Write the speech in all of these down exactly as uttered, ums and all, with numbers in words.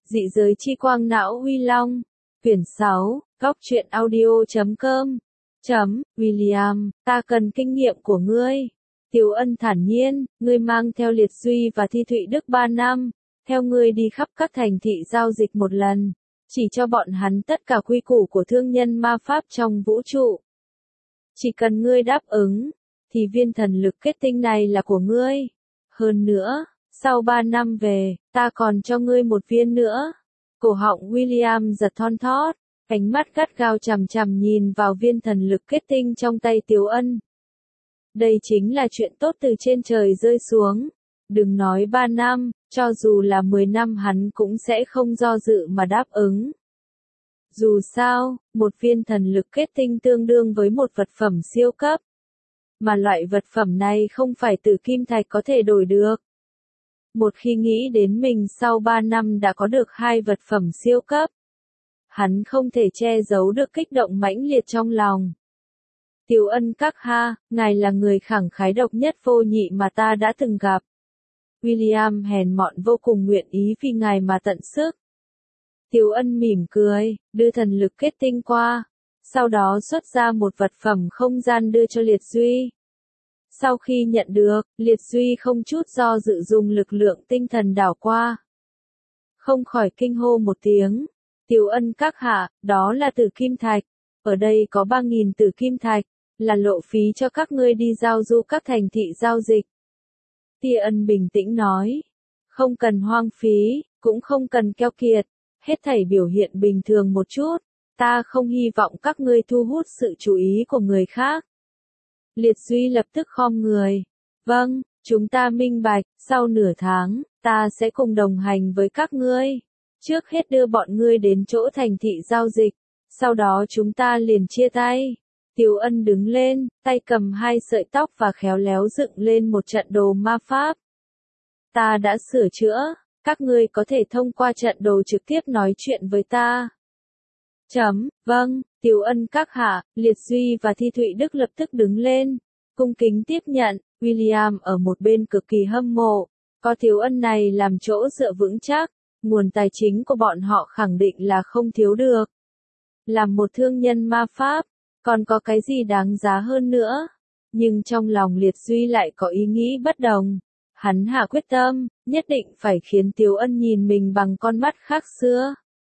Dị giới chi quang não Huy Long. Quyển sáu, góc truyện audio.com. Chấm, William, ta cần kinh nghiệm của ngươi. Tiểu Ân thản nhiên, ngươi mang theo Liệt Duy và Thi Thụy Đức ba năm, theo ngươi đi khắp các thành thị giao dịch một lần, chỉ cho bọn hắn tất cả quy củ của thương nhân ma pháp trong vũ trụ. Chỉ cần ngươi đáp ứng, thì viên thần lực kết tinh này là của ngươi. Hơn nữa, sau ba năm về, ta còn cho ngươi một viên nữa. Cổ họng William giật thon thót, ánh mắt gắt gao chằm chằm nhìn vào viên thần lực kết tinh trong tay Tiểu Ân. Đây chính là chuyện tốt từ trên trời rơi xuống. Đừng nói ba năm, cho dù là mười năm hắn cũng sẽ không do dự mà đáp ứng. Dù sao, một viên thần lực kết tinh tương đương với một vật phẩm siêu cấp. Mà loại vật phẩm này không phải từ kim thạch có thể đổi được. Một khi nghĩ đến mình sau ba năm đã có được hai vật phẩm siêu cấp, hắn không thể che giấu được kích động mãnh liệt trong lòng. Tiểu Ân các ha, ngài là người khẳng khái độc nhất vô nhị mà ta đã từng gặp. William hèn mọn vô cùng nguyện ý vì ngài mà tận sức. Tiểu Ân mỉm cười, đưa thần lực kết tinh qua, sau đó xuất ra một vật phẩm không gian đưa cho Liệt Duy. Sau khi nhận được, Liệt Duy không chút do dự dùng lực lượng tinh thần đảo qua. Không khỏi kinh hô một tiếng. Tiểu Ân các hạ, đó là tử kim thạch. Ở đây có ba nghìn tử kim thạch, là lộ phí cho các ngươi đi giao du các thành thị giao dịch. Tia Ân bình tĩnh nói. Không cần hoang phí, cũng không cần keo kiệt. Hết thảy biểu hiện bình thường một chút. Ta không hy vọng các ngươi thu hút sự chú ý của người khác. Liệt Duy lập tức khom người. Vâng, chúng ta minh bạch, sau nửa tháng, ta sẽ cùng đồng hành với các ngươi. Trước hết đưa bọn ngươi đến chỗ thành thị giao dịch, sau đó chúng ta liền chia tay. Tiểu Ân đứng lên, tay cầm hai sợi tóc và khéo léo dựng lên một trận đồ ma pháp. Ta đã sửa chữa, các ngươi có thể thông qua trận đồ trực tiếp nói chuyện với ta. Chấm, vâng, Tiểu Ân các hạ, Liệt Duy và Thi Thụy Đức lập tức đứng lên, cung kính tiếp nhận. William ở một bên cực kỳ hâm mộ, có Tiểu Ân này làm chỗ dựa vững chắc, nguồn tài chính của bọn họ khẳng định là không thiếu được. Làm một thương nhân ma pháp, còn có cái gì đáng giá hơn nữa? Nhưng trong lòng Liệt Duy lại có ý nghĩ bất đồng. Hắn hạ quyết tâm, nhất định phải khiến Tiểu Ân nhìn mình bằng con mắt khác xưa.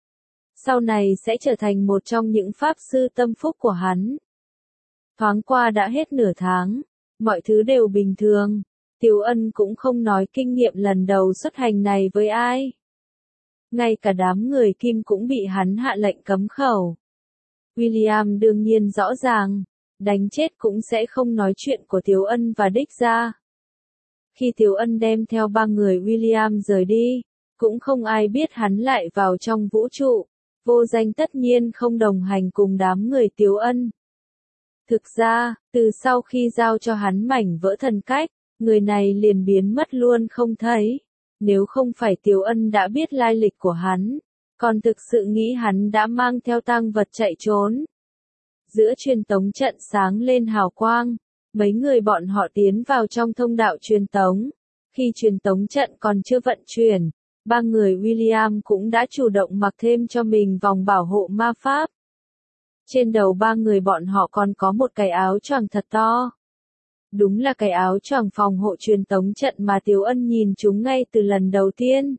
Sau này sẽ trở thành một trong những pháp sư tâm phúc của hắn. Thoáng qua đã hết nửa tháng, mọi thứ đều bình thường. Tiểu Ân cũng không nói kinh nghiệm lần đầu xuất hành này với ai. Ngay cả đám người Kim cũng bị hắn hạ lệnh cấm khẩu. William đương nhiên rõ ràng, đánh chết cũng sẽ không nói chuyện của Tiểu Ân và Đích ra. Khi Tiểu Ân đem theo ba người William rời đi, cũng không ai biết hắn lại vào trong vũ trụ. Vô Danh tất nhiên không đồng hành cùng đám người Tiểu Ân. Thực ra, từ sau khi giao cho hắn mảnh vỡ thần cách, người này liền biến mất luôn không thấy. Nếu không phải Tiểu Ân đã biết lai lịch của hắn, còn thực sự nghĩ hắn đã mang theo tang vật chạy trốn. Giữa truyền tống trận sáng lên hào quang, mấy người bọn họ tiến vào trong thông đạo truyền tống. Khi truyền tống trận còn chưa vận chuyển, ba người William cũng đã chủ động mặc thêm cho mình vòng bảo hộ ma pháp. Trên đầu ba người bọn họ còn có một cái áo choàng thật to. Đúng là cái áo choàng phòng hộ truyền tống trận mà Tiểu Ân nhìn chúng ngay từ lần đầu tiên.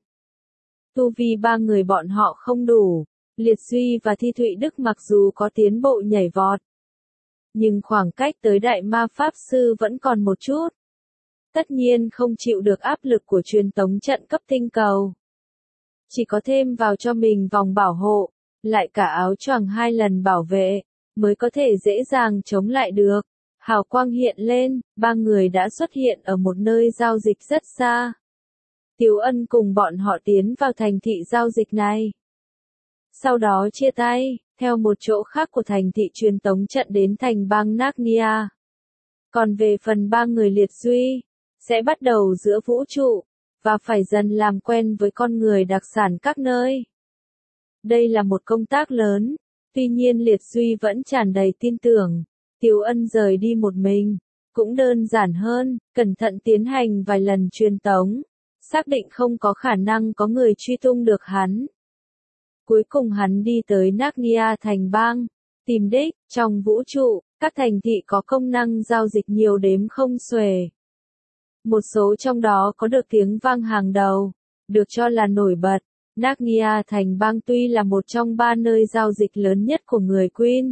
Tu vi ba người bọn họ không đủ, Liệt Duy và Thi Thụy Đức mặc dù có tiến bộ nhảy vọt, nhưng khoảng cách tới đại ma pháp sư vẫn còn một chút. Tất nhiên không chịu được áp lực của truyền tống trận cấp tinh cầu. Chỉ có thêm vào cho mình vòng bảo hộ, lại cả áo choàng hai lần bảo vệ, mới có thể dễ dàng chống lại được. Hào quang hiện lên, ba người đã xuất hiện ở một nơi giao dịch rất xa. Tiểu Ân cùng bọn họ tiến vào thành thị giao dịch này. Sau đó chia tay, theo một chỗ khác của thành thị truyền tống trận đến thành bang Narnia. Còn về phần ba người Liệt Duy, sẽ bắt đầu giữa vũ trụ, và phải dần làm quen với con người đặc sản các nơi. Đây là một công tác lớn, tuy nhiên Liệt Duy vẫn tràn đầy tin tưởng. Tiểu Ân rời đi một mình, cũng đơn giản hơn, cẩn thận tiến hành vài lần truyền tống, xác định không có khả năng có người truy tung được hắn, Cuối cùng hắn đi tới Narnia thành bang, tìm đích, trong vũ trụ, các thành thị có công năng giao dịch nhiều đếm không xuể. Một số trong đó có được tiếng vang hàng đầu, được cho là nổi bật. Narnia thành bang tuy là một trong ba nơi giao dịch lớn nhất của người Queen,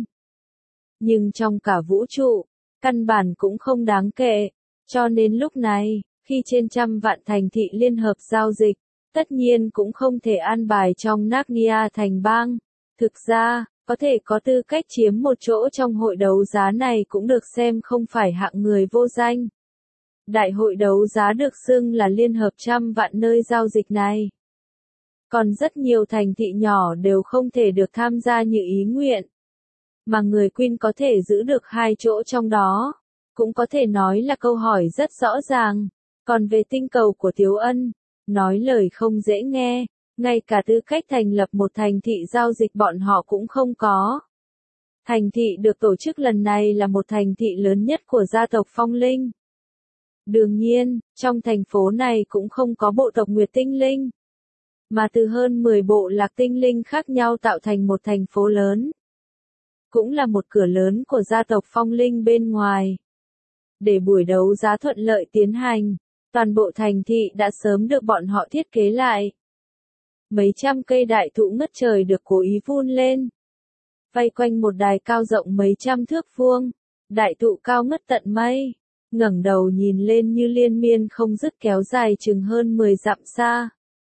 nhưng trong cả vũ trụ, căn bản cũng không đáng kể, cho nên lúc này, khi trên trăm vạn thành thị liên hợp giao dịch, tất nhiên cũng không thể an bài trong Narnia thành bang. Thực ra, có thể có tư cách chiếm một chỗ trong hội đấu giá này cũng được xem không phải hạng người vô danh. Đại hội đấu giá được xưng là liên hợp trăm vạn nơi giao dịch này. Còn rất nhiều thành thị nhỏ đều không thể được tham gia như ý nguyện. Mà người Queen có thể giữ được hai chỗ trong đó, cũng có thể nói là câu hỏi rất rõ ràng. Còn về tinh cầu của Tiếu Ân, nói lời không dễ nghe, ngay cả tư cách thành lập một thành thị giao dịch bọn họ cũng không có. Thành thị được tổ chức lần này là một thành thị lớn nhất của gia tộc Phong Linh. Đương nhiên, trong thành phố này cũng không có bộ tộc Nguyệt Tinh Linh, mà từ hơn mười bộ lạc tinh linh khác nhau tạo thành một thành phố lớn. Cũng là một cửa lớn của gia tộc Phong Linh bên ngoài. Để buổi đấu giá thuận lợi tiến hành, toàn bộ thành thị đã sớm được bọn họ thiết kế lại. Mấy trăm cây đại thụ ngất trời được cố ý vun lên, vây quanh một đài cao rộng mấy trăm thước vuông. Đại thụ cao ngất tận mây, ngẩng đầu nhìn lên như liên miên không dứt kéo dài chừng hơn mười dặm xa.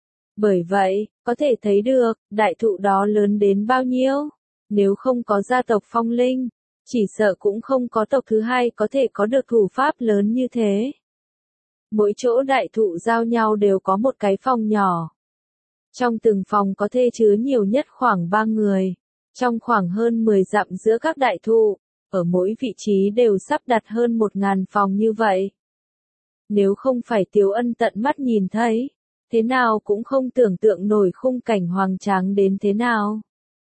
Bởi vậy, có thể thấy được, đại thụ đó lớn đến bao nhiêu. Nếu không có gia tộc Phong Linh, chỉ sợ cũng không có tộc thứ hai có thể có được thủ pháp lớn như thế. Mỗi chỗ đại thụ giao nhau đều có một cái phòng nhỏ. Trong từng phòng có thể chứa nhiều nhất khoảng ba người. Trong khoảng hơn mười dặm giữa các đại thụ, ở mỗi vị trí đều sắp đặt hơn một ngàn phòng như vậy. Nếu không phải Tiếu Ân tận mắt nhìn thấy, thế nào cũng không tưởng tượng nổi khung cảnh hoang tráng đến thế nào.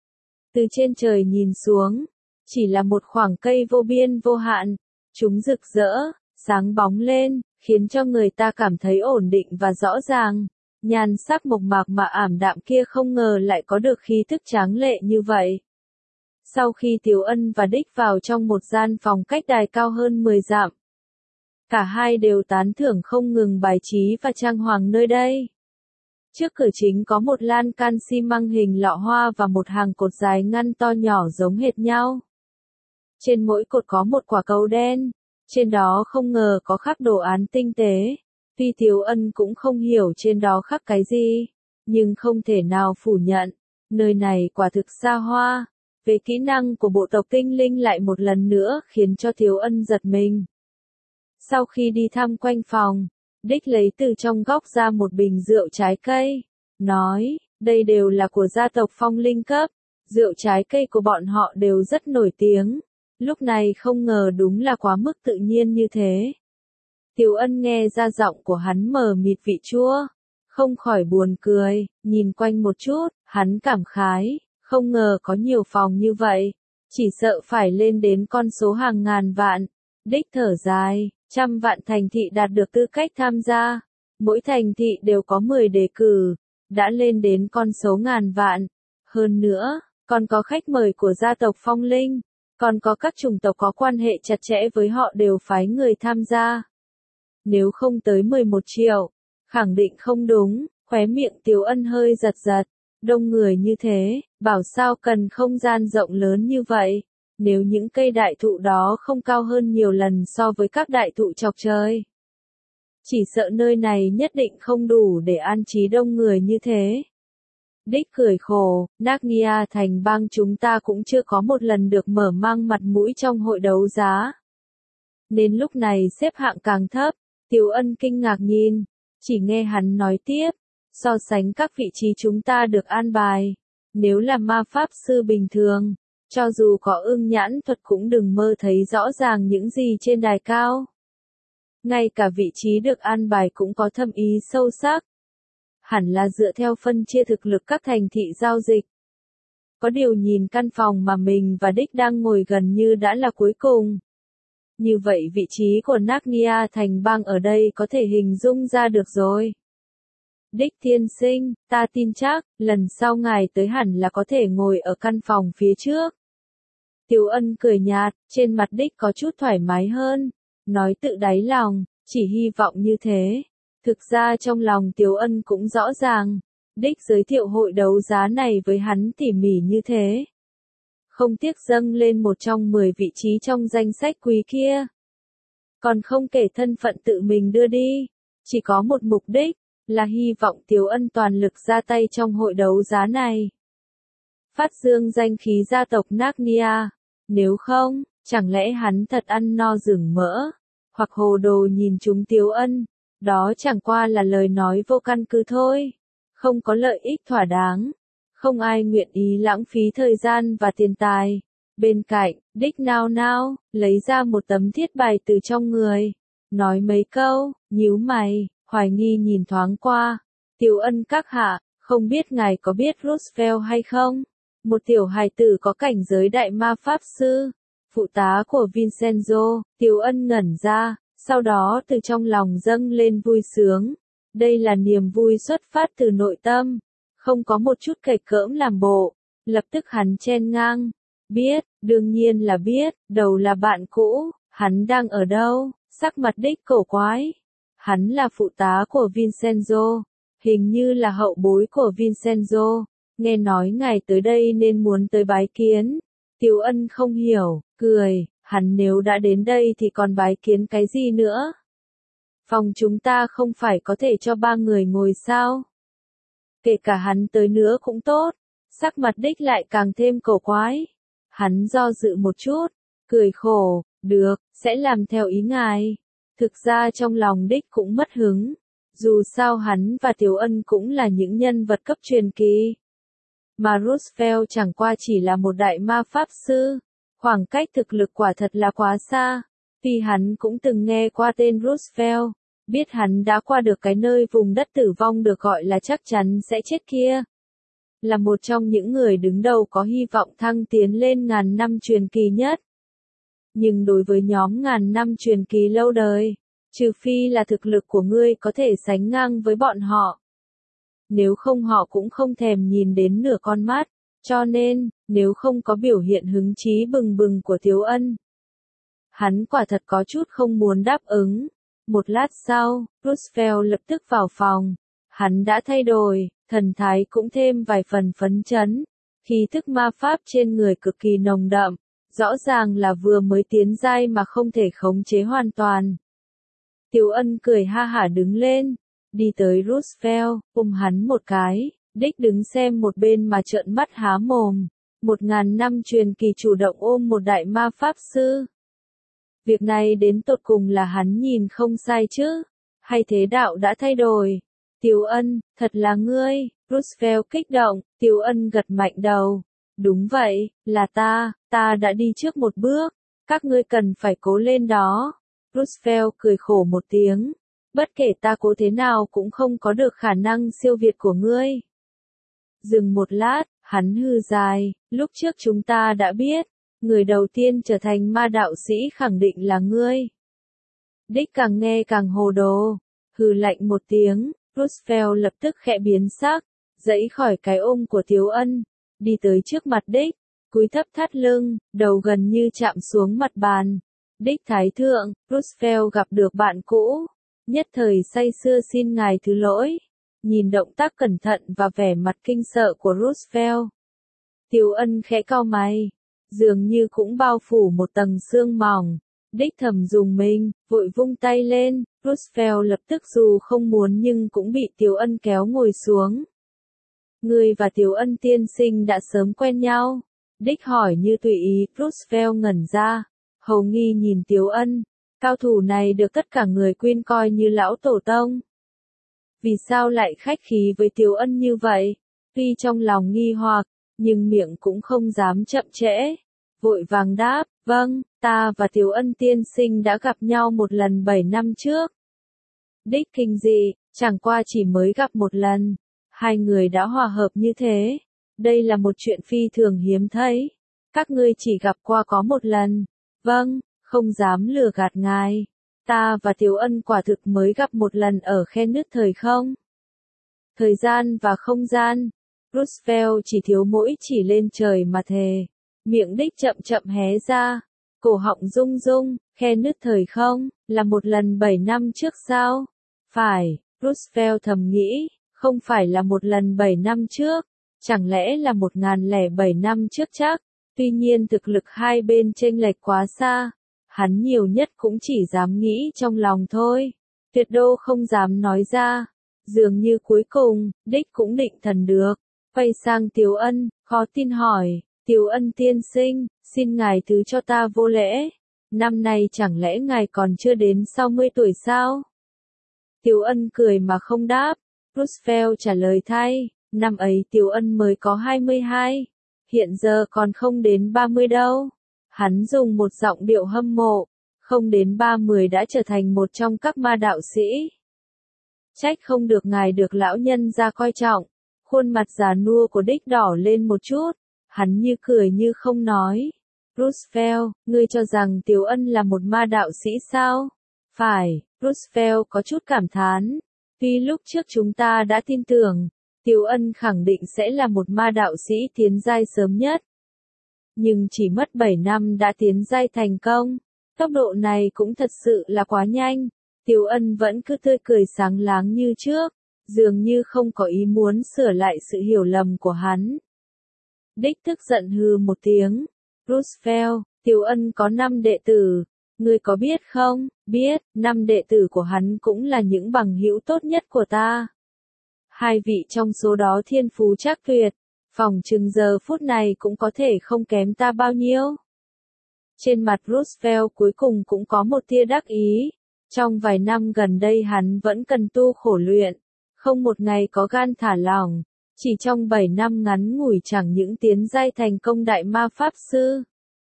Từ trên trời nhìn xuống, chỉ là một khoảng cây vô biên vô hạn, chúng rực rỡ, sáng bóng lên, khiến cho người ta cảm thấy ổn định và rõ ràng. Nhan sắc mộc mạc mà ảm đạm kia không ngờ lại có được khí thức tráng lệ như vậy. Sau khi Tiếu Ân và Đích vào trong một gian phòng cách đài cao hơn mười dặm, cả hai đều tán thưởng không ngừng bài trí và trang hoàng nơi đây. Trước cửa chính có một lan can xi măng hình lọ hoa và một hàng cột dài ngăn to nhỏ giống hệt nhau. Trên mỗi cột có một quả cầu đen, trên đó không ngờ có khắc đồ án tinh tế. Tuy Tiếu Ân cũng không hiểu trên đó khắc cái gì, nhưng không thể nào phủ nhận, nơi này quả thực xa hoa. Về kỹ năng của bộ tộc tinh linh lại một lần nữa khiến cho Tiếu Ân giật mình. Sau khi đi thăm quanh phòng, Đích lấy từ trong góc ra một bình rượu trái cây, nói, đây đều là của gia tộc Phong Linh cấp, rượu trái cây của bọn họ đều rất nổi tiếng. Lúc này không ngờ đúng là quá mức tự nhiên như thế. Tiếu Ân nghe ra giọng của hắn mờ mịt vị chua, không khỏi buồn cười, nhìn quanh một chút, hắn cảm khái, không ngờ có nhiều phòng như vậy, chỉ sợ phải lên đến con số hàng ngàn vạn. Đích thở dài, trăm vạn thành thị đạt được tư cách tham gia, mỗi thành thị đều có mười đề cử, đã lên đến con số ngàn vạn. Hơn nữa, còn có khách mời của gia tộc Phong Linh, còn có các chủng tộc có quan hệ chặt chẽ với họ đều phái người tham gia. Nếu không tới mười một triệu, khẳng định không đúng. Khóe miệng Tiếu Ân hơi giật giật, đông người như thế, bảo sao cần không gian rộng lớn như vậy. Nếu những cây đại thụ đó không cao hơn nhiều lần so với các đại thụ chọc trời, chỉ sợ nơi này nhất định không đủ để an trí đông người như thế. Đích cười khổ, Narnia thành bang chúng ta cũng chưa có một lần được mở mang mặt mũi trong hội đấu giá, nên lúc này xếp hạng càng thấp. Tiếu Ân kinh ngạc nhìn, chỉ nghe hắn nói tiếp, so sánh các vị trí chúng ta được an bài, nếu là ma pháp sư bình thường, cho dù có ưng nhãn thuật cũng đừng mơ thấy rõ ràng những gì trên đài cao. Ngay cả vị trí được an bài cũng có thâm ý sâu sắc. Hẳn là dựa theo phân chia thực lực các thành thị giao dịch. Có điều nhìn căn phòng mà mình và Đích đang ngồi gần như đã là cuối cùng. Như vậy vị trí của Narnia thành bang ở đây có thể hình dung ra được rồi. Đích tiên sinh, ta tin chắc, lần sau ngài tới hẳn là có thể ngồi ở căn phòng phía trước. Tiếu Ân cười nhạt, trên mặt Đích có chút thoải mái hơn, nói tự đáy lòng, chỉ hy vọng như thế. Thực ra trong lòng Tiếu Ân cũng rõ ràng, Đích giới thiệu hội đấu giá này với hắn tỉ mỉ như thế. Không tiếc dâng lên một trong mười vị trí trong danh sách quý kia. Còn không kể thân phận tự mình đưa đi, chỉ có một mục đích, là hy vọng Tiếu Ân toàn lực ra tay trong hội đấu giá này. Phát dương danh khí gia tộc Narnia, nếu không, chẳng lẽ hắn thật ăn no rừng mỡ, hoặc hồ đồ nhìn chúng Tiếu Ân, đó chẳng qua là lời nói vô căn cứ thôi, không có lợi ích thỏa đáng, không ai nguyện ý lãng phí thời gian và tiền tài. Bên cạnh, Đích nao nao, lấy ra một tấm thiết bài từ trong người, nói mấy câu, nhíu mày, hoài nghi nhìn thoáng qua. Tiếu Ân các hạ, không biết ngài có biết Roosevelt hay không? Một tiểu hài tử có cảnh giới đại ma pháp sư, phụ tá của Vincenzo. Tiếu Ân ngẩn ra, sau đó từ trong lòng dâng lên vui sướng. Đây là niềm vui xuất phát từ nội tâm, không có một chút kịch cỡm làm bộ. Lập tức hắn chen ngang, biết, đương nhiên là biết, đầu là bạn cũ, hắn đang ở đâu? Sắc mặt Đích cổ quái. Hắn là phụ tá của Vincenzo, hình như là hậu bối của Vincenzo, nghe nói ngài tới đây nên muốn tới bái kiến. Tiếu Ân không hiểu, cười, hắn nếu đã đến đây thì còn bái kiến cái gì nữa? Phòng chúng ta không phải có thể cho ba người ngồi sao? Kể cả hắn tới nữa cũng tốt. Sắc mặt Đích lại càng thêm cổ quái. Hắn do dự một chút, cười khổ, được, sẽ làm theo ý ngài. Thực ra trong lòng Đích cũng mất hứng, dù sao hắn và Tiếu Ân cũng là những nhân vật cấp truyền kỳ. Mà Roosevelt chẳng qua chỉ là một đại ma pháp sư, khoảng cách thực lực quả thật là quá xa. Vì hắn cũng từng nghe qua tên Roosevelt, biết hắn đã qua được cái nơi vùng đất tử vong được gọi là chắc chắn sẽ chết kia. Là một trong những người đứng đầu có hy vọng thăng tiến lên ngàn năm truyền kỳ nhất. Nhưng đối với nhóm ngàn năm truyền kỳ lâu đời, trừ phi là thực lực của ngươi có thể sánh ngang với bọn họ. Nếu không họ cũng không thèm nhìn đến nửa con mắt, cho nên, nếu không có biểu hiện hứng chí bừng bừng của Tiếu Ân, hắn quả thật có chút không muốn đáp ứng. Một lát sau, Roosevelt lập tức vào phòng. Hắn đã thay đổi, thần thái cũng thêm vài phần phấn chấn. Khí thức ma pháp trên người cực kỳ nồng đậm, rõ ràng là vừa mới tiến giai mà không thể khống chế hoàn toàn. Tiếu Ân cười ha hả đứng lên, đi tới Roosevelt, ôm hắn một cái. Đích đứng xem một bên mà trợn mắt há mồm. Một ngàn năm truyền kỳ chủ động ôm một đại ma pháp sư. Việc này đến tột cùng là hắn nhìn không sai chứ, hay thế đạo đã thay đổi? Tiếu Ân, thật là ngươi. Roosevelt kích động. Tiếu Ân gật mạnh đầu. Đúng vậy, là ta, ta đã đi trước một bước, các ngươi cần phải cố lên đó. Roosevelt cười khổ một tiếng. Bất kể ta cố thế nào cũng không có được khả năng siêu việt của ngươi. Dừng một lát, hắn hừ dài, lúc trước chúng ta đã biết, người đầu tiên trở thành ma đạo sĩ khẳng định là ngươi. Đích càng nghe càng hồ đồ, hừ lạnh một tiếng. Roosevelt lập tức khẽ biến sắc, dãy khỏi cái ôm của Tiếu Ân, đi tới trước mặt Đích, cúi thấp thắt lưng, đầu gần như chạm xuống mặt bàn. Đích Thái Thượng, Roosevelt gặp được bạn cũ, nhất thời say sưa xin ngài thứ lỗi. Nhìn động tác cẩn thận và vẻ mặt kinh sợ của Roosevelt, Tiếu Ân khẽ cau mày, dường như cũng bao phủ một tầng sương mỏng. Đích thầm dùng mình, vội vung tay lên. Roosevelt lập tức dù không muốn nhưng cũng bị Tiếu Ân kéo ngồi xuống. Ngươi và Tiếu Ân tiên sinh đã sớm quen nhau? Đích hỏi như tùy ý. Roosevelt ngẩn ra, hầu nghi nhìn Tiếu Ân. Cao thủ này được tất cả người Queen coi như lão tổ tông. Vì sao lại khách khí với Tiếu Ân như vậy? Tuy trong lòng nghi hoặc, nhưng miệng cũng không dám chậm trễ. Vội vàng đáp, vâng, ta và Tiếu Ân tiên sinh đã gặp nhau một lần bảy năm trước. Đích kinh dị, chẳng qua chỉ mới gặp một lần. Hai người đã hòa hợp như thế. Đây là một chuyện phi thường hiếm thấy. Các ngươi chỉ gặp qua có một lần. Vâng, không dám lừa gạt ngài. Ta và Tiếu Ân quả thực mới gặp một lần ở khe nứt thời không. thời gian và không gian. Roosevelt chỉ thiếu mỗi chỉ lên trời mà thề. Miệng đích chậm chậm hé ra, cổ họng rung rung, khe nứt thời không, là một lần bảy năm trước sao? Phải, Roosevelt thầm nghĩ, không phải là một lần bảy năm trước, chẳng lẽ là một ngàn lẻ bảy năm trước chắc? Tuy nhiên thực lực hai bên chênh lệch quá xa, hắn nhiều nhất cũng chỉ dám nghĩ trong lòng thôi, tuyệt đô không dám nói ra. Dường như cuối cùng, đích cũng định thần được, quay sang Tiếu Ân, khó tin hỏi, Tiếu Ân tiên sinh, xin ngài thứ cho ta vô lễ, năm nay chẳng lẽ ngài còn chưa đến sáu mươi tuổi sao? Tiếu Ân cười mà không đáp, Roosevelt trả lời thay, năm ấy Tiếu Ân mới có hai mươi hai, hiện giờ còn không đến ba mươi đâu. Hắn dùng một giọng điệu hâm mộ, không đến ba mươi đã trở thành một trong các ma đạo sĩ. Trách không được ngài được lão nhân ra coi trọng, khuôn mặt già nua của đích đỏ lên một chút, hắn như cười như không nói. Roosevelt, ngươi cho rằng Tiếu Ân là một ma đạo sĩ sao? Phải, Roosevelt có chút cảm thán. Tuy lúc trước chúng ta đã tin tưởng, Tiếu Ân khẳng định sẽ là một ma đạo sĩ tiến giai sớm nhất. Nhưng chỉ mất bảy năm đã tiến giai thành công, tốc độ này cũng thật sự là quá nhanh. Tiếu Ân vẫn cứ tươi cười sáng láng như trước, dường như không có ý muốn sửa lại sự hiểu lầm của hắn. Đích tức giận hừ một tiếng. Roosevelt, Tiếu Ân có năm đệ tử, ngươi có biết không? Biết, năm đệ tử của hắn cũng là những bằng hữu tốt nhất của ta. Hai vị trong số đó thiên phú chắc tuyệt, phòng chừng giờ phút này cũng có thể không kém ta bao nhiêu. Trên mặt Roosevelt cuối cùng cũng có một tia đắc ý. Trong vài năm gần đây hắn vẫn cần tu khổ luyện, không một ngày có gan thả lỏng, chỉ trong bảy năm ngắn ngủi chẳng những tiến giai thành công đại ma pháp sư.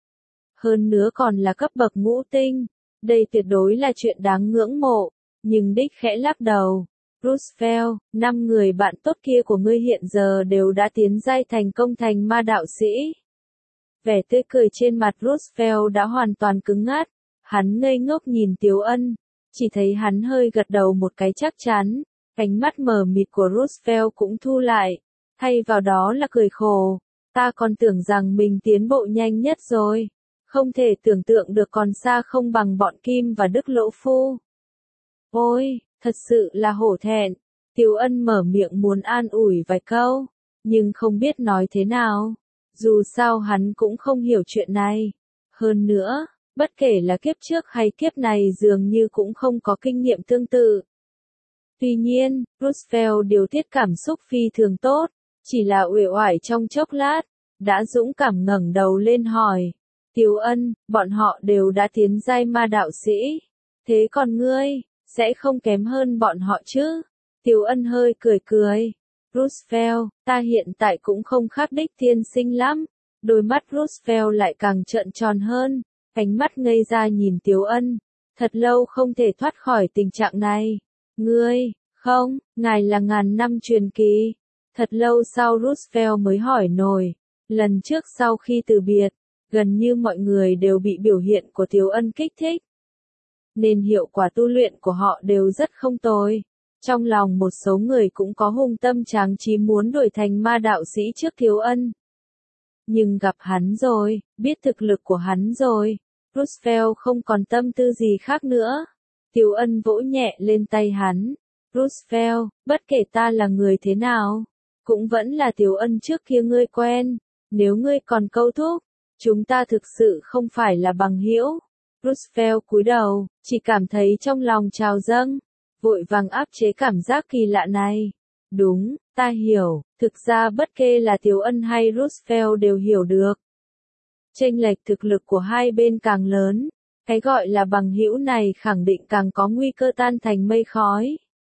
Hơn nữa còn là cấp bậc ngũ tinh, đây tuyệt đối là chuyện đáng ngưỡng mộ, nhưng đích khẽ lắc đầu. Roosevelt, năm người bạn tốt kia của ngươi hiện giờ đều đã tiến giai thành công thành ma đạo sĩ. Vẻ tươi cười trên mặt Roosevelt đã hoàn toàn cứng ngắt, hắn ngây ngốc nhìn Tiếu Ân. Chỉ thấy hắn hơi gật đầu một cái chắc chắn, ánh mắt mờ mịt của Roosevelt cũng thu lại, thay vào đó là cười khổ. Ta còn tưởng rằng mình tiến bộ nhanh nhất rồi, không thể tưởng tượng được còn xa không bằng bọn Kim và Đức Lỗ Phu. Ôi, thật sự là hổ thẹn. Tiếu Ân mở miệng muốn an ủi vài câu, nhưng không biết nói thế nào. Dù sao hắn cũng không hiểu chuyện này. Hơn nữa, bất kể là kiếp trước hay kiếp này dường như cũng không có kinh nghiệm tương tự. Tuy nhiên, Roosevelt điều tiết cảm xúc phi thường tốt, chỉ là uể oải trong chốc lát, đã dũng cảm ngẩng đầu lên hỏi. Tiếu Ân, bọn họ đều đã tiến giai ma đạo sĩ. Thế còn ngươi, sẽ không kém hơn bọn họ chứ? Tiếu Ân hơi cười cười. Roosevelt, ta hiện tại cũng không khác đích tiên sinh lắm. Đôi mắt Roosevelt lại càng trợn tròn hơn. Ánh mắt ngây ra nhìn Tiếu Ân, thật lâu không thể thoát khỏi tình trạng này. Ngươi, không, ngài là ngàn năm truyền kỳ. Thật lâu sau Roosevelt mới hỏi nổi. Lần trước sau khi từ biệt, gần như mọi người đều bị biểu hiện của Tiếu Ân kích thích. Nên hiệu quả tu luyện của họ đều rất không tồi. Trong lòng một số người cũng có hung tâm tráng trí muốn đổi thành ma đạo sĩ trước Tiếu Ân. Nhưng gặp hắn rồi, biết thực lực của hắn rồi, Roosevelt không còn tâm tư gì khác nữa. Tiếu Ân vỗ nhẹ lên tay hắn. Roosevelt, bất kể ta là người thế nào, cũng vẫn là Tiếu Ân trước kia ngươi quen. Nếu ngươi còn câu thúc, chúng ta thực sự không phải là bằng hữu. Roosevelt cúi đầu, chỉ cảm thấy trong lòng trào dâng, vội vàng áp chế cảm giác kỳ lạ này. Đúng, ta hiểu, thực ra bất kể là Tiếu Ân hay Roosevelt đều hiểu được. Chênh lệch thực lực của hai bên càng lớn, cái gọi là bằng hữu này khẳng định càng có nguy cơ tan thành mây khói.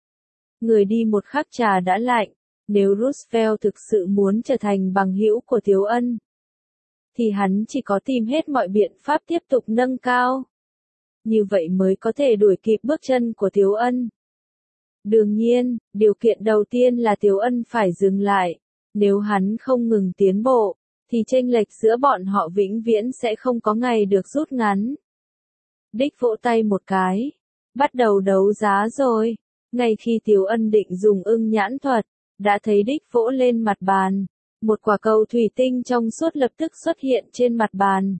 Người đi một khắc trà đã lạnh, nếu Roosevelt thực sự muốn trở thành bằng hữu của Tiếu Ân, thì hắn chỉ có tìm hết mọi biện pháp tiếp tục nâng cao. Như vậy mới có thể đuổi kịp bước chân của Tiếu Ân. Đương nhiên, điều kiện đầu tiên là Tiếu Ân phải dừng lại. Nếu hắn không ngừng tiến bộ, thì chênh lệch giữa bọn họ vĩnh viễn sẽ không có ngày được rút ngắn. Đích vỗ tay một cái. Bắt đầu đấu giá rồi. Ngay khi Tiếu Ân định dùng ưng nhãn thuật, đã thấy Đích vỗ lên mặt bàn. Một quả cầu thủy tinh trong suốt lập tức xuất hiện trên mặt bàn.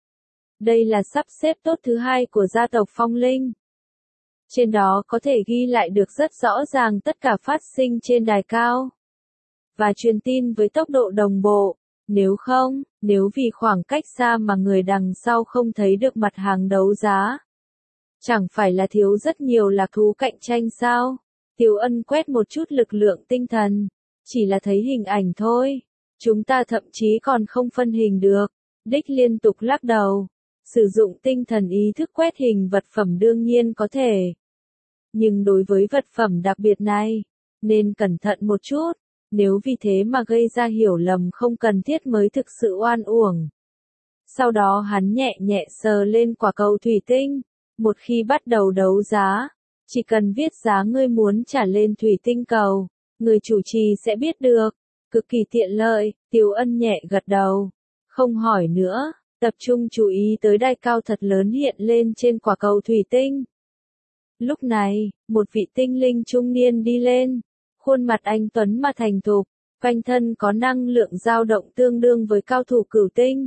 Đây là sắp xếp tốt thứ hai của gia tộc Phong Linh. Trên đó có thể ghi lại được rất rõ ràng tất cả phát sinh trên đài cao. Và truyền tin với tốc độ đồng bộ. Nếu không, nếu vì khoảng cách xa mà người đằng sau không thấy được mặt hàng đấu giá. Chẳng phải là thiếu rất nhiều lạc thú cạnh tranh sao? Tiểu Ân quét một chút lực lượng tinh thần. Chỉ là thấy hình ảnh thôi. Chúng ta thậm chí còn không phân hình được. Đích liên tục lắc đầu. Sử dụng tinh thần ý thức quét hình vật phẩm đương nhiên có thể. Nhưng đối với vật phẩm đặc biệt này, nên cẩn thận một chút. Nếu vì thế mà gây ra hiểu lầm không cần thiết mới thực sự oan uổng. Sau đó hắn nhẹ nhẹ sờ lên quả cầu thủy tinh. Một khi bắt đầu đấu giá, chỉ cần viết giá ngươi muốn trả lên thủy tinh cầu, người chủ trì sẽ biết được. Cực kỳ tiện lợi, Tiểu Ân nhẹ gật đầu. Không hỏi nữa, tập trung chú ý tới đài cao thật lớn hiện lên trên quả cầu thủy tinh. Lúc này, một vị tinh linh trung niên đi lên. Khuôn mặt anh tuấn mà thành thục, quanh thân có năng lượng dao động tương đương với cao thủ cửu tinh.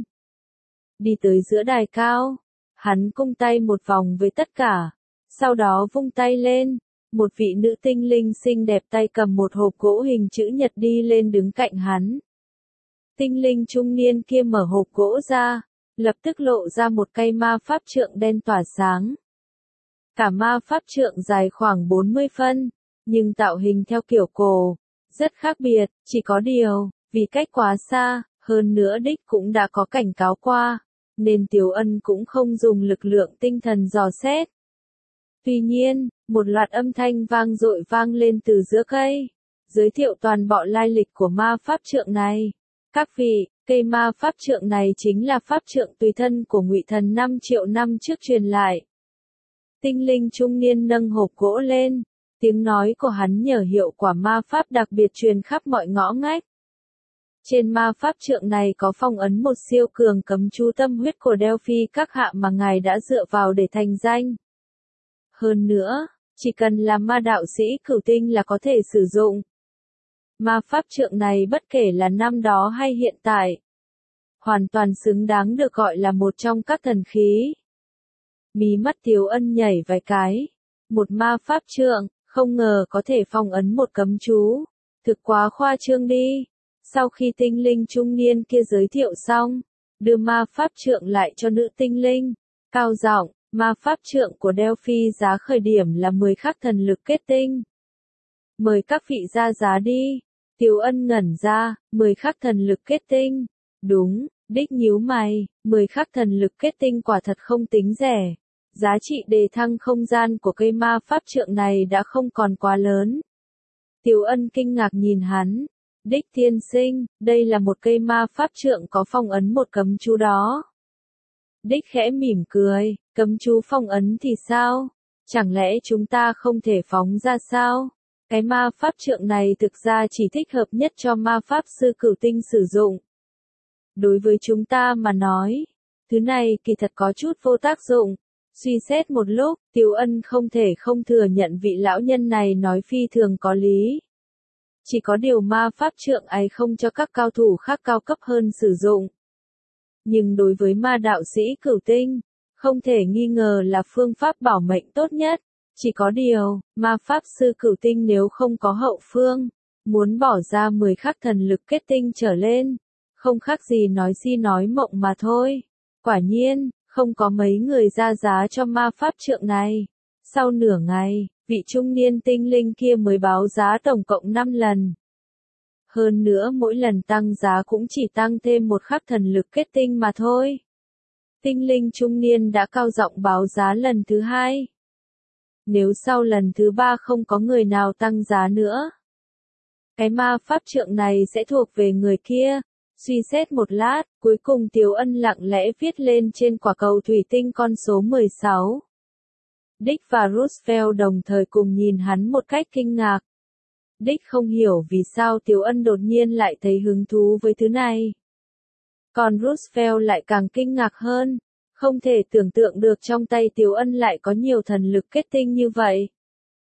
Đi tới giữa đài cao, hắn cung tay một vòng với tất cả, sau đó vung tay lên, một vị nữ tinh linh xinh đẹp tay cầm một hộp gỗ hình chữ nhật đi lên đứng cạnh hắn. Tinh linh trung niên kia mở hộp gỗ ra, lập tức lộ ra một cây ma pháp trượng đen tỏa sáng. Cả ma pháp trượng dài khoảng bốn mươi phân. Nhưng tạo hình theo kiểu cổ, rất khác biệt, chỉ có điều, vì cách quá xa, hơn nữa Đích cũng đã có cảnh cáo qua, nên Tiểu Ân cũng không dùng lực lượng tinh thần dò xét. Tuy nhiên, một loạt âm thanh vang dội vang lên từ giữa cây, giới thiệu toàn bộ lai lịch của ma pháp trượng này. Các vị, cây ma pháp trượng này chính là pháp trượng tùy thân của Ngụy Thần năm triệu năm trước truyền lại. Tinh linh trung niên nâng hộp gỗ lên. Tiếng nói của hắn nhờ hiệu quả ma pháp đặc biệt truyền khắp mọi ngõ ngách. Trên ma pháp trượng này có phong ấn một siêu cường cấm chú tâm huyết của Delphi các hạ mà ngài đã dựa vào để thành danh. Hơn nữa, chỉ cần là ma đạo sĩ cửu tinh là có thể sử dụng. Ma pháp trượng này bất kể là năm đó hay hiện tại, hoàn toàn xứng đáng được gọi là một trong các thần khí. Mí mắt Tiểu Ân nhảy vài cái. Một ma pháp trượng. Không ngờ có thể phong ấn một cấm chú. Thực quá khoa trương đi. Sau khi tinh linh trung niên kia giới thiệu xong, đưa ma pháp trượng lại cho nữ tinh linh. Cao giọng, ma pháp trượng của Delphi giá khởi điểm là mười khắc thần lực kết tinh. Mời các vị ra giá đi. Tiểu Ân ngẩn ra, mười khắc thần lực kết tinh. Đúng, Đích nhíu mày, mười khắc thần lực kết tinh quả thật không tính rẻ. Giá trị đề thăng không gian của cây ma pháp trượng này đã không còn quá lớn. Tiểu Ân kinh ngạc nhìn hắn. Đích tiên sinh, đây là một cây ma pháp trượng có phong ấn một cấm chú đó. Đích khẽ mỉm cười, cấm chú phong ấn thì sao? Chẳng lẽ chúng ta không thể phóng ra sao? Cái ma pháp trượng này thực ra chỉ thích hợp nhất cho ma pháp sư cửu tinh sử dụng. Đối với chúng ta mà nói, thứ này kỳ thật có chút vô tác dụng. Suy xét một lúc, Tiểu Ân không thể không thừa nhận vị lão nhân này nói phi thường có lý. Chỉ có điều ma pháp trượng ấy không cho các cao thủ khác cao cấp hơn sử dụng. Nhưng đối với ma đạo sĩ cửu tinh, không thể nghi ngờ là phương pháp bảo mệnh tốt nhất. Chỉ có điều, ma pháp sư cửu tinh nếu không có hậu phương, muốn bỏ ra mười khắc thần lực kết tinh trở lên, không khác gì nói si nói mộng mà thôi. Quả nhiên, không có mấy người ra giá cho ma pháp trượng này. Sau nửa ngày, vị trung niên tinh linh kia mới báo giá tổng cộng năm lần. Hơn nữa mỗi lần tăng giá cũng chỉ tăng thêm một khắc thần lực kết tinh mà thôi. Tinh linh trung niên đã cao giọng báo giá lần thứ hai. Nếu sau lần thứ ba không có người nào tăng giá nữa, cái ma pháp trượng này sẽ thuộc về người kia. Suy xét một lát, cuối cùng Tiểu Ân lặng lẽ viết lên trên quả cầu thủy tinh con số mười sáu. Đích và Roosevelt đồng thời cùng nhìn hắn một cách kinh ngạc. Đích không hiểu vì sao Tiểu Ân đột nhiên lại thấy hứng thú với thứ này. Còn Roosevelt lại càng kinh ngạc hơn, không thể tưởng tượng được trong tay Tiểu Ân lại có nhiều thần lực kết tinh như vậy.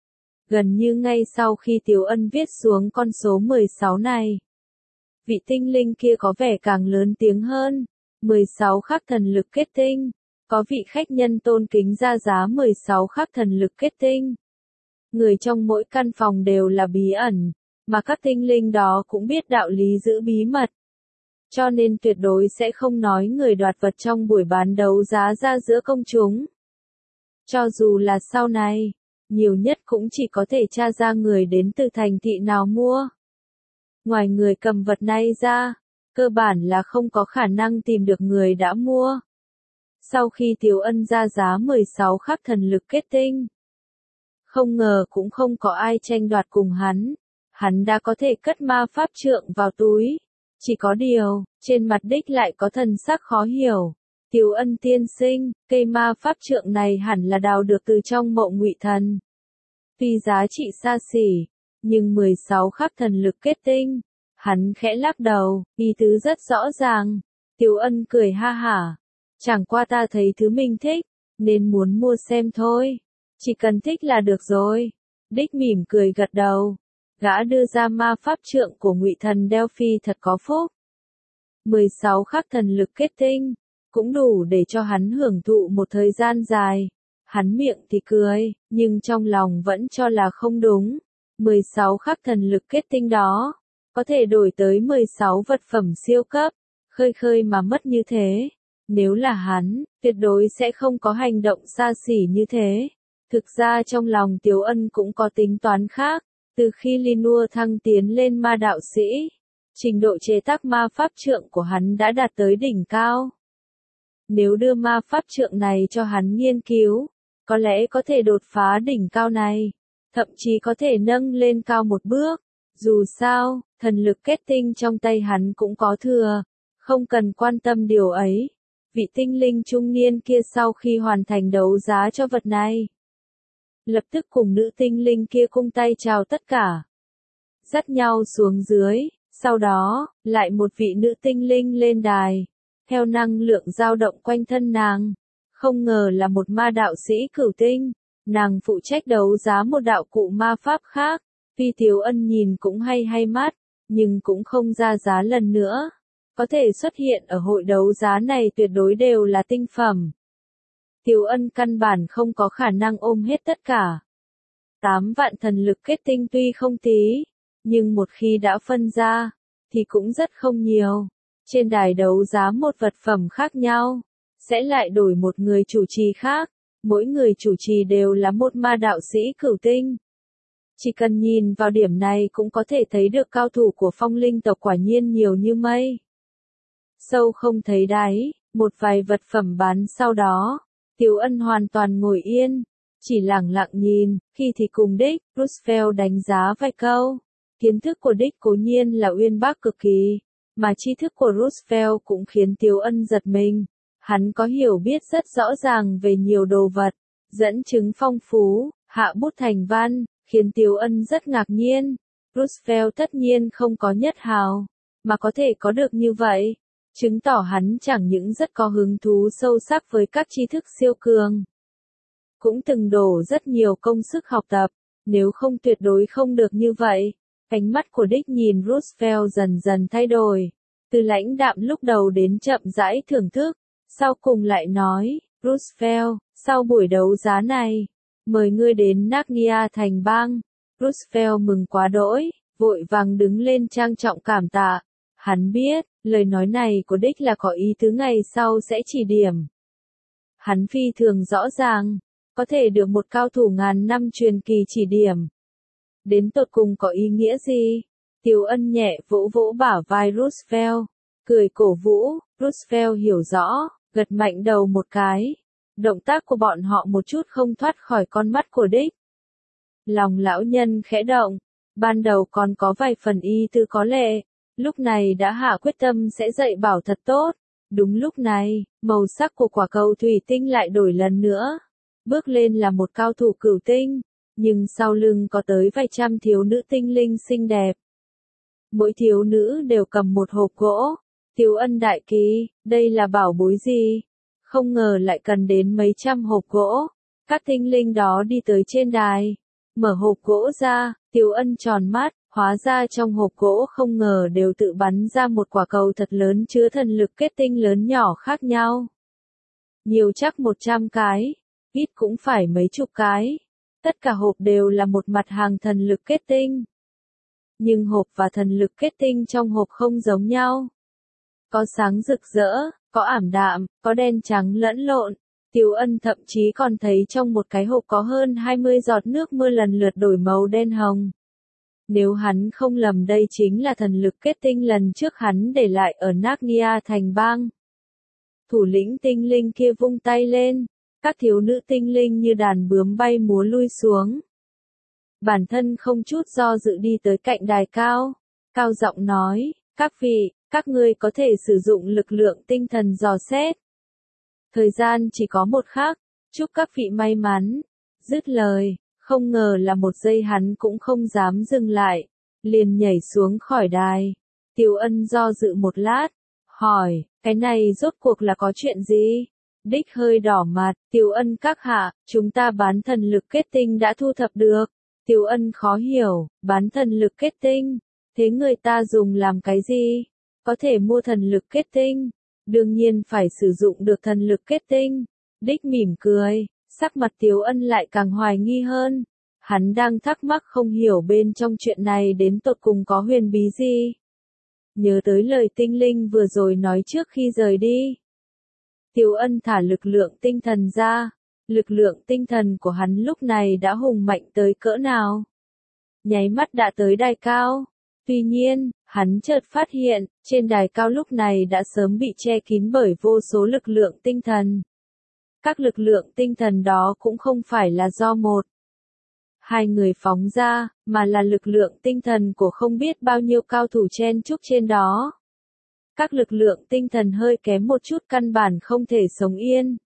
Gần như ngay sau khi Tiếu Ân viết xuống con số mười sáu này, vị tinh linh kia có vẻ càng lớn tiếng hơn. mười sáu khắc thần lực kết tinh. Có vị khách nhân tôn kính ra giá mười sáu khắc thần lực kết tinh. Người trong mỗi căn phòng đều là bí ẩn, mà các tinh linh đó cũng biết đạo lý giữ bí mật. Cho nên tuyệt đối sẽ không nói người đoạt vật trong buổi bán đấu giá ra giữa công chúng. Cho dù là sau này, nhiều nhất cũng chỉ có thể tra ra người đến từ thành thị nào mua. Ngoài người cầm vật này ra, cơ bản là không có khả năng tìm được người đã mua. Sau khi Tiếu Ân ra giá mười sáu khắc thần lực kết tinh, không ngờ cũng không có ai tranh đoạt cùng hắn. Hắn đã có thể cất ma pháp trượng vào túi. Chỉ có điều, trên mặt đích lại có thần sắc khó hiểu. Tiếu Ân tiên sinh, cây ma pháp trượng này hẳn là đào được từ trong mộ Ngụy Thần. Tuy giá trị xa xỉ, nhưng mười sáu khắc thần lực kết tinh. Hắn khẽ lắc đầu, ý tứ rất rõ ràng. Tiếu Ân cười ha hả. Chẳng qua ta thấy thứ mình thích, nên muốn mua xem thôi. Chỉ cần thích là được rồi. Đích mỉm cười gật đầu. Gã đưa ra ma pháp trượng của Ngụy Thần Delphi thật có phúc. mười sáu khắc thần lực kết tinh, cũng đủ để cho hắn hưởng thụ một thời gian dài. Hắn miệng thì cười, nhưng trong lòng vẫn cho là không đúng. mười sáu khắc thần lực kết tinh đó, có thể đổi tới mười sáu vật phẩm siêu cấp, khơi khơi mà mất như thế. Nếu là hắn, tuyệt đối sẽ không có hành động xa xỉ như thế. Thực ra trong lòng Tiếu Ân cũng có tính toán khác. Từ khi Linua thăng tiến lên ma đạo sĩ, trình độ chế tác ma pháp trượng của hắn đã đạt tới đỉnh cao. Nếu đưa ma pháp trượng này cho hắn nghiên cứu, có lẽ có thể đột phá đỉnh cao này, thậm chí có thể nâng lên cao một bước. Dù sao, thần lực kết tinh trong tay hắn cũng có thừa, không cần quan tâm điều ấy. Vị tinh linh trung niên kia sau khi hoàn thành đấu giá cho vật này, lập tức cùng nữ tinh linh kia cung tay chào tất cả, dắt nhau xuống dưới, sau đó, lại một vị nữ tinh linh lên đài, theo năng lượng dao động quanh thân nàng, không ngờ là một ma đạo sĩ cửu tinh, nàng phụ trách đấu giá một đạo cụ ma pháp khác, tuy Tiếu Ân nhìn cũng hay hay mắt, nhưng cũng không ra giá lần nữa, có thể xuất hiện ở hội đấu giá này tuyệt đối đều là tinh phẩm. Tiếu Ân căn bản không có khả năng ôm hết tất cả. Tám vạn thần lực kết tinh tuy không tí, nhưng một khi đã phân ra, thì cũng rất không nhiều. Trên đài đấu giá một vật phẩm khác nhau, sẽ lại đổi một người chủ trì khác, mỗi người chủ trì đều là một ma đạo sĩ cửu tinh. Chỉ cần nhìn vào điểm này cũng có thể thấy được cao thủ của phong linh tộc quả nhiên nhiều như mây. Sâu không thấy đáy, một vài vật phẩm bán sau đó. Tiếu Ân hoàn toàn ngồi yên, chỉ lặng lặng nhìn, khi thì cùng Đích, Roosevelt đánh giá vài câu. Kiến thức của Đích cố nhiên là uyên bác cực kỳ, mà tri thức của Roosevelt cũng khiến Tiếu Ân giật mình. Hắn có hiểu biết rất rõ ràng về nhiều đồ vật, dẫn chứng phong phú, hạ bút thành văn, khiến Tiếu Ân rất ngạc nhiên. Roosevelt tất nhiên không có nhất hào, mà có thể có được như vậy, chứng tỏ hắn chẳng những rất có hứng thú sâu sắc với các tri thức siêu cường, cũng từng đổ rất nhiều công sức học tập, nếu không tuyệt đối không được như vậy. Ánh mắt của Đích nhìn Roosevelt dần dần thay đổi, từ lãnh đạm lúc đầu đến chậm rãi thưởng thức, sau cùng lại nói, Roosevelt, sau buổi đấu giá này, mời ngươi đến Narnia thành bang. Roosevelt mừng quá đỗi, vội vàng đứng lên trang trọng cảm tạ. Hắn biết, lời nói này của Đích là có ý tứ ngày sau sẽ chỉ điểm. Hắn phi thường rõ ràng, có thể được một cao thủ ngàn năm truyền kỳ chỉ điểm. Đến tột cùng có ý nghĩa gì? Tiếu Ân nhẹ vỗ vỗ bả vai Roosevelt, cười cổ vũ. Roosevelt hiểu rõ, gật mạnh đầu một cái. Động tác của bọn họ một chút không thoát khỏi con mắt của Đích. Lòng lão nhân khẽ động, ban đầu còn có vài phần y tư có lệ, lúc này đã hạ quyết tâm sẽ dạy bảo thật tốt. Đúng lúc này, màu sắc của quả cầu thủy tinh lại đổi lần nữa. Bước lên là một cao thủ cửu tinh, nhưng sau lưng có tới vài trăm thiếu nữ tinh linh xinh đẹp. Mỗi thiếu nữ đều cầm một hộp gỗ. Tiếu Ân đại ký, đây là bảo bối gì? Không ngờ lại cần đến mấy trăm hộp gỗ. Các tinh linh đó đi tới trên đài, Mở hộp gỗ ra, Tiếu Ân tròn mắt, hóa ra trong hộp gỗ không ngờ đều tự bắn ra một quả cầu thật lớn chứa thần lực kết tinh lớn nhỏ khác nhau. Nhiều chắc một trăm cái, ít cũng phải mấy chục cái. Tất cả hộp đều là một mặt hàng thần lực kết tinh. Nhưng hộp và thần lực kết tinh trong hộp không giống nhau. Có sáng rực rỡ, có ảm đạm, có đen trắng lẫn lộn. Tiếu Ân thậm chí còn thấy trong một cái hộp có hơn hai mươi giọt nước mưa lần lượt đổi màu đen hồng. Nếu hắn không lầm đây chính là thần lực kết tinh lần trước hắn để lại ở Narnia thành bang. Thủ lĩnh tinh linh kia vung tay lên, các thiếu nữ tinh linh như đàn bướm bay múa lui xuống. Bản thân không chút do dự đi tới cạnh đài cao, cao giọng nói, các vị, các ngươi có thể sử dụng lực lượng tinh thần dò xét. Thời gian chỉ có một khắc, chúc các vị may mắn. Dứt lời, không ngờ là một giây hắn cũng không dám dừng lại, liền nhảy xuống khỏi đài. Tiếu Ân do dự một lát, hỏi, cái này rốt cuộc là có chuyện gì? Đích hơi đỏ mặt, Tiếu Ân các hạ, chúng ta bán thần lực kết tinh đã thu thập được. Tiếu Ân khó hiểu, bán thần lực kết tinh, thế người ta dùng làm cái gì? Có thể mua thần lực kết tinh, đương nhiên phải sử dụng được thần lực kết tinh. Đích mỉm cười, sắc mặt Tiếu Ân lại càng hoài nghi hơn. Hắn đang thắc mắc không hiểu bên trong chuyện này đến tột cùng có huyền bí gì. Nhớ tới lời tinh linh vừa rồi nói trước khi rời đi. Tiếu Ân thả lực lượng tinh thần ra. Lực lượng tinh thần của hắn lúc này đã hùng mạnh tới cỡ nào. Nháy mắt đã tới đài cao. Tuy nhiên, hắn chợt phát hiện, trên đài cao lúc này đã sớm bị che kín bởi vô số lực lượng tinh thần. Các lực lượng tinh thần đó cũng không phải là do một, hai người phóng ra, mà là lực lượng tinh thần của không biết bao nhiêu cao thủ chen chúc trên đó. Các lực lượng tinh thần hơi kém một chút căn bản không thể sống yên.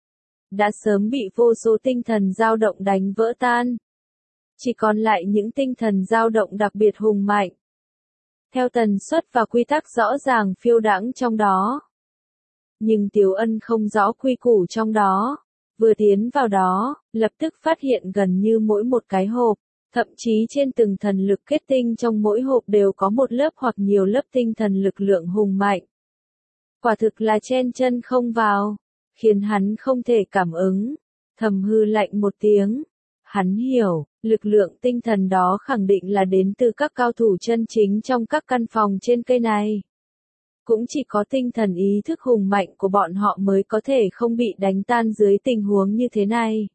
Đã sớm bị vô số tinh thần dao động đánh vỡ tan. Chỉ còn lại những tinh thần dao động đặc biệt hùng mạnh. Theo tần suất và quy tắc rõ ràng phiêu đãng trong đó. Nhưng Tiếu Ân không rõ quy củ trong đó. Vừa tiến vào đó, lập tức phát hiện gần như mỗi một cái hộp, thậm chí trên từng thần lực kết tinh trong mỗi hộp đều có một lớp hoặc nhiều lớp tinh thần lực lượng hùng mạnh. Quả thực là chen chân không vào, khiến hắn không thể cảm ứng. Thầm hư lạnh một tiếng. Hắn hiểu, lực lượng tinh thần đó khẳng định là đến từ các cao thủ chân chính trong các căn phòng trên cây này. Cũng chỉ có tinh thần ý thức hùng mạnh của bọn họ mới có thể không bị đánh tan dưới tình huống như thế này.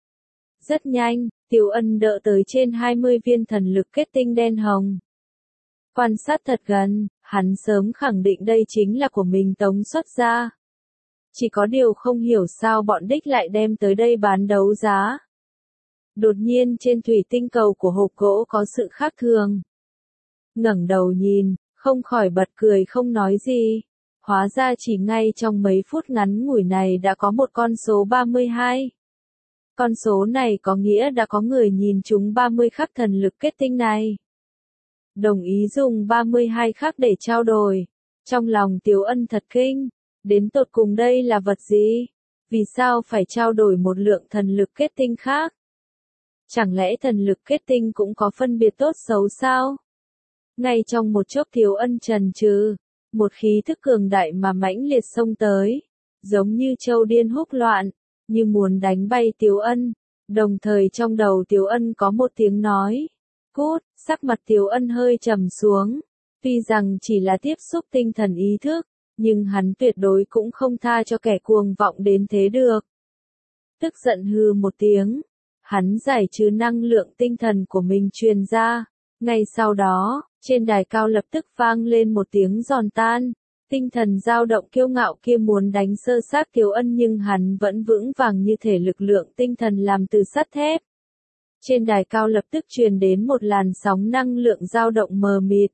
Rất nhanh, Tiếu Ân đỡ tới trên hai mươi viên thần lực kết tinh đen hồng. Quan sát thật gần, hắn sớm khẳng định đây chính là của mình tống xuất ra. Chỉ có điều không hiểu sao bọn đích lại đem tới đây bán đấu giá. Đột nhiên trên thủy tinh cầu của hộp gỗ có sự khác thường. Ngẩng đầu nhìn, không khỏi bật cười không nói gì. Hóa ra chỉ ngay trong mấy phút ngắn ngủi này đã có một con số ba mươi hai. Con số này có nghĩa đã có người nhìn chúng ba mươi khắc thần lực kết tinh này. Đồng ý dùng ba mươi hai khắc để trao đổi. Trong lòng Tiếu Ân thật kinh. Đến tột cùng đây là vật gì? Vì sao phải trao đổi một lượng thần lực kết tinh khác? Chẳng lẽ thần lực kết tinh cũng có phân biệt tốt xấu sao? Ngay trong một chốc Tiếu Ân trần trừ, một khí thức cường đại mà mãnh liệt xông tới, giống như châu điên húc loạn, như muốn đánh bay Tiếu Ân. Đồng thời trong đầu Tiếu Ân có một tiếng nói, cút, sắc mặt Tiếu Ân hơi trầm xuống. Tuy rằng chỉ là tiếp xúc tinh thần ý thức, nhưng hắn tuyệt đối cũng không tha cho kẻ cuồng vọng đến thế được. Tức giận hừ một tiếng, hắn giải trừ năng lượng tinh thần của mình truyền ra. Ngay sau đó, trên đài cao lập tức vang lên một tiếng giòn tan. Tinh thần dao động kiêu ngạo kia muốn đánh sơ xác Tiếu Ân nhưng hắn vẫn vững vàng như thể lực lượng tinh thần làm từ sắt thép. Trên đài cao lập tức truyền đến một làn sóng năng lượng dao động mờ mịt.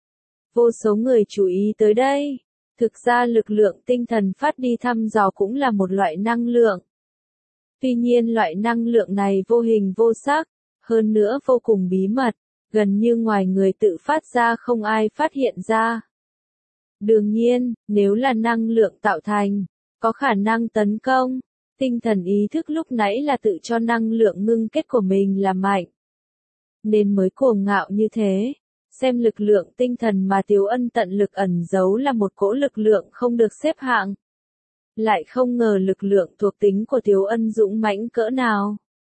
Vô số người chú ý tới đây. Thực ra lực lượng tinh thần phát đi thăm dò cũng là một loại năng lượng. Tuy nhiên loại năng lượng này vô hình vô sắc, hơn nữa vô cùng bí mật, gần như ngoài người tự phát ra không ai phát hiện ra. Đương nhiên, nếu là năng lượng tạo thành, có khả năng tấn công, tinh thần ý thức lúc nãy là tự cho năng lượng ngưng kết của mình là mạnh. nên mới cuồng ngạo như thế. Xem lực lượng tinh thần mà Tiếu Ân tận lực ẩn giấu là một cỗ lực lượng không được xếp hạng. Lại không ngờ lực lượng thuộc tính của Tiếu Ân dũng mãnh cỡ nào.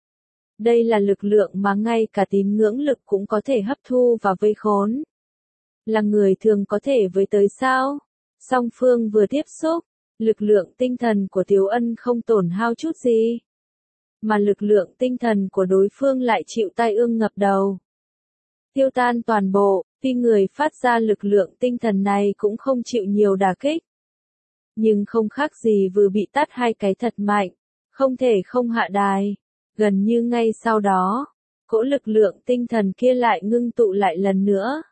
Đây là lực lượng mà ngay cả tín ngưỡng lực cũng có thể hấp thu và vây khốn. Là người thường có thể với tới sao? Song phương vừa tiếp xúc, lực lượng tinh thần của Tiếu Ân không tổn hao chút gì. Mà lực lượng tinh thần của đối phương lại chịu tai ương ngập đầu. Tiêu tan toàn bộ, tuy người phát ra lực lượng tinh thần này cũng không chịu nhiều đả kích. Nhưng không khác gì vừa bị tát hai cái thật mạnh, không thể không hạ đài. Gần như ngay sau đó, cỗ lực lượng tinh thần kia lại ngưng tụ lại lần nữa.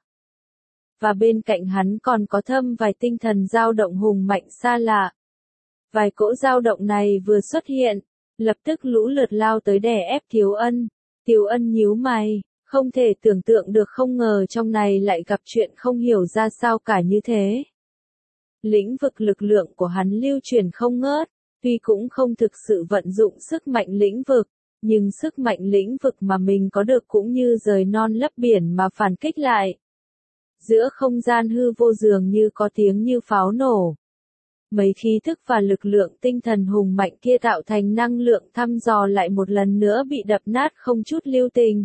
Và bên cạnh hắn còn có thâm vài tinh thần dao động hùng mạnh xa lạ. Vài cỗ dao động này vừa xuất hiện, lập tức lũ lượt lao tới đè ép Tiếu Ân. Tiếu Ân nhíu mày, không thể tưởng tượng được không ngờ trong này lại gặp chuyện không hiểu ra sao cả như thế. Lĩnh vực lực lượng của hắn lưu chuyển không ngớt, tuy cũng không thực sự vận dụng sức mạnh lĩnh vực, nhưng sức mạnh lĩnh vực mà mình có được cũng như rời non lấp biển mà phản kích lại. Giữa không gian hư vô dường như có tiếng như pháo nổ. Mấy khí thức và lực lượng tinh thần hùng mạnh kia tạo thành năng lượng thăm dò lại một lần nữa bị đập nát không chút lưu tình.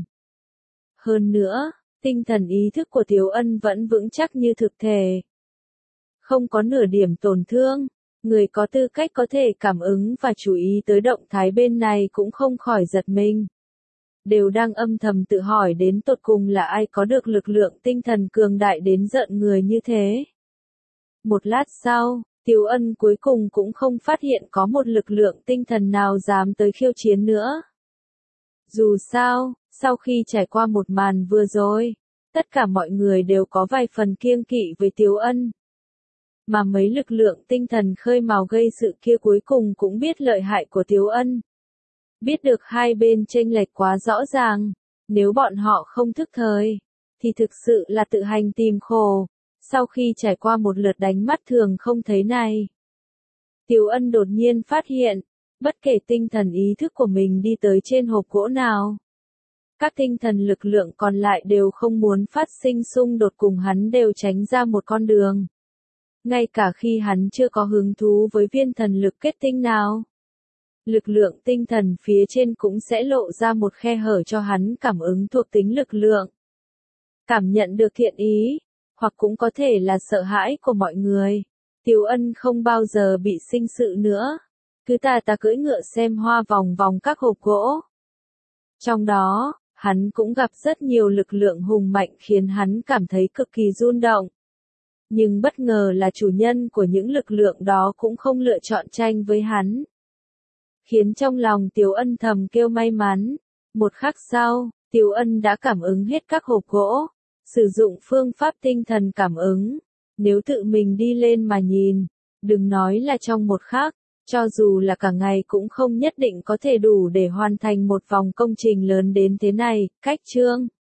Hơn nữa, tinh thần ý thức của Tiếu Ân vẫn vững chắc như thực thể. Không có nửa điểm tổn thương, người có tư cách có thể cảm ứng và chú ý tới động thái bên này cũng không khỏi giật mình. Đều đang âm thầm tự hỏi đến tột cùng là ai có được lực lượng tinh thần cường đại đến giận người như thế. Một lát sau, Tiếu Ân cuối cùng cũng không phát hiện có một lực lượng tinh thần nào dám tới khiêu chiến nữa. Dù sao, sau khi trải qua một màn vừa rồi, tất cả mọi người đều có vài phần kiêng kỵ với Tiếu Ân. Mà mấy lực lượng tinh thần khơi mào gây sự kia cuối cùng cũng biết lợi hại của Tiếu Ân. Biết được hai bên chênh lệch quá rõ ràng, nếu bọn họ không thức thời, thì thực sự là tự hành tìm khổ. Sau khi trải qua một lượt đánh mắt thường không thấy này, Tiếu Ân đột nhiên phát hiện, bất kể tinh thần ý thức của mình đi tới trên hộp gỗ nào, các tinh thần lực lượng còn lại đều không muốn phát sinh xung đột cùng hắn đều tránh ra một con đường. Ngay cả khi hắn chưa có hứng thú với viên thần lực kết tinh nào, lực lượng tinh thần phía trên cũng sẽ lộ ra một khe hở cho hắn cảm ứng thuộc tính lực lượng. Cảm nhận được thiện ý, hoặc cũng có thể là sợ hãi của mọi người. Tiếu Ân không bao giờ bị sinh sự nữa. Cứ tà tà cưỡi ngựa xem hoa vòng vòng các hộp gỗ. Trong đó, hắn cũng gặp rất nhiều lực lượng hùng mạnh khiến hắn cảm thấy cực kỳ rung động. Nhưng bất ngờ là chủ nhân của những lực lượng đó cũng không lựa chọn tranh với hắn. Khiến trong lòng Tiếu Ân thầm kêu may mắn. Một khắc sau, Tiếu Ân đã cảm ứng hết các hộp gỗ. Sử dụng phương pháp tinh thần cảm ứng. Nếu tự mình đi lên mà nhìn, đừng nói là trong một khắc, cho dù là cả ngày cũng không nhất định có thể đủ để hoàn thành một vòng công trình lớn đến thế này. Cách chương